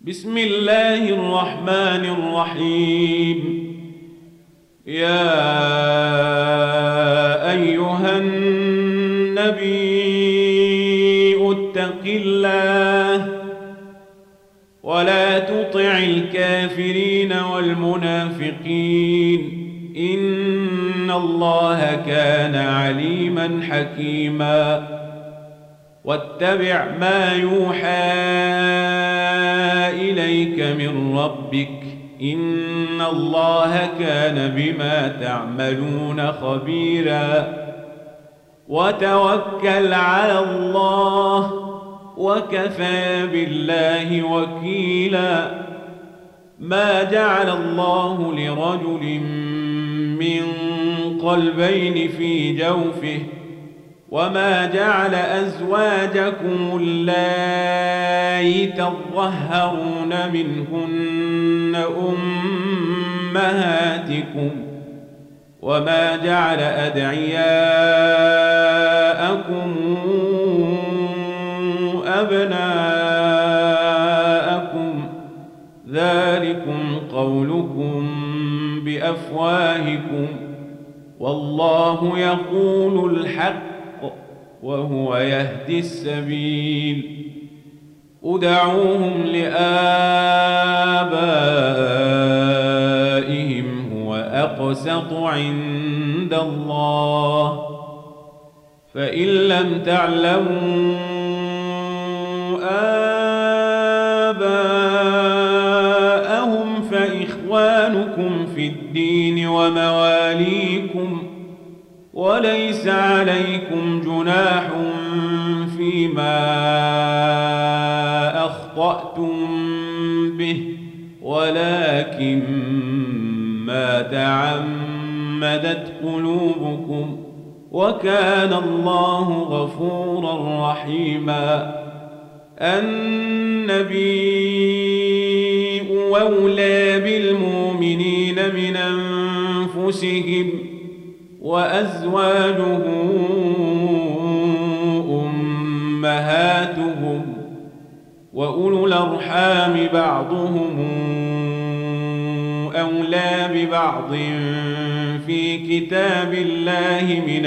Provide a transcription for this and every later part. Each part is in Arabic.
بسم الله الرحمن الرحيم. يا أيها النبي اتق الله ولا تطع الكافرين والمنافقين إن الله كان عليما حكيما. واتبع ما يوحى إليك من ربك إن الله كان بما تعملون خبيرا. وتوكل على الله وكفى بالله وكيلا. ما جعل الله لرجل من قلبين في جوفه وما جعل أزواجكم اللائي تظهرون منهن أمهاتكم وما جعل أدعياءكم أبناءكم ذلكم قولكم بأفواهكم والله يقول الحق وهو يهدي السبيل. ادعوهم لآبائهم هو أقسط عند الله فإن لم تعلموا آباءهم فإخوانكم في الدين ومواليكم وليس عليكم جناح فيما أخطأتم به ولكن ما تعمدت قلوبكم وكان الله غفورا رحيما. النبي أولى بالمؤمنين من أنفسهم وأزواجه أمهاتهم وأولو الأرحام بعضهم أولى ببعض في كتاب الله من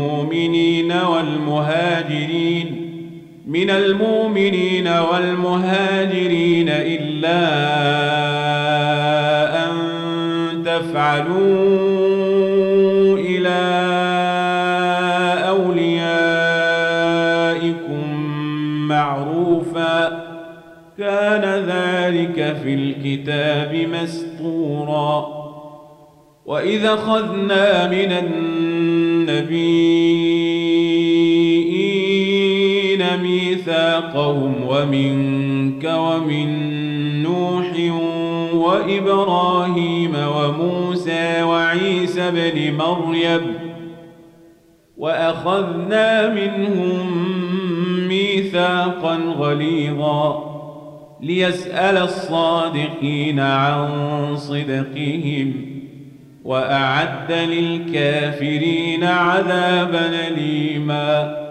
المؤمنين والمهاجرين إلا أن تفعلوا إلى أوليائكم معروفا كان ذلك في الكتاب مسطورا. وإذا أخذنا من النبيين ميثاقهم ومنك ومن نوح وإبراهيم وموسى وعيسى بن مريم وأخذنا منهم ميثاقا غليظا ليسأل الصادقين عن صدقهم وأعد للكافرين عذابا أليما.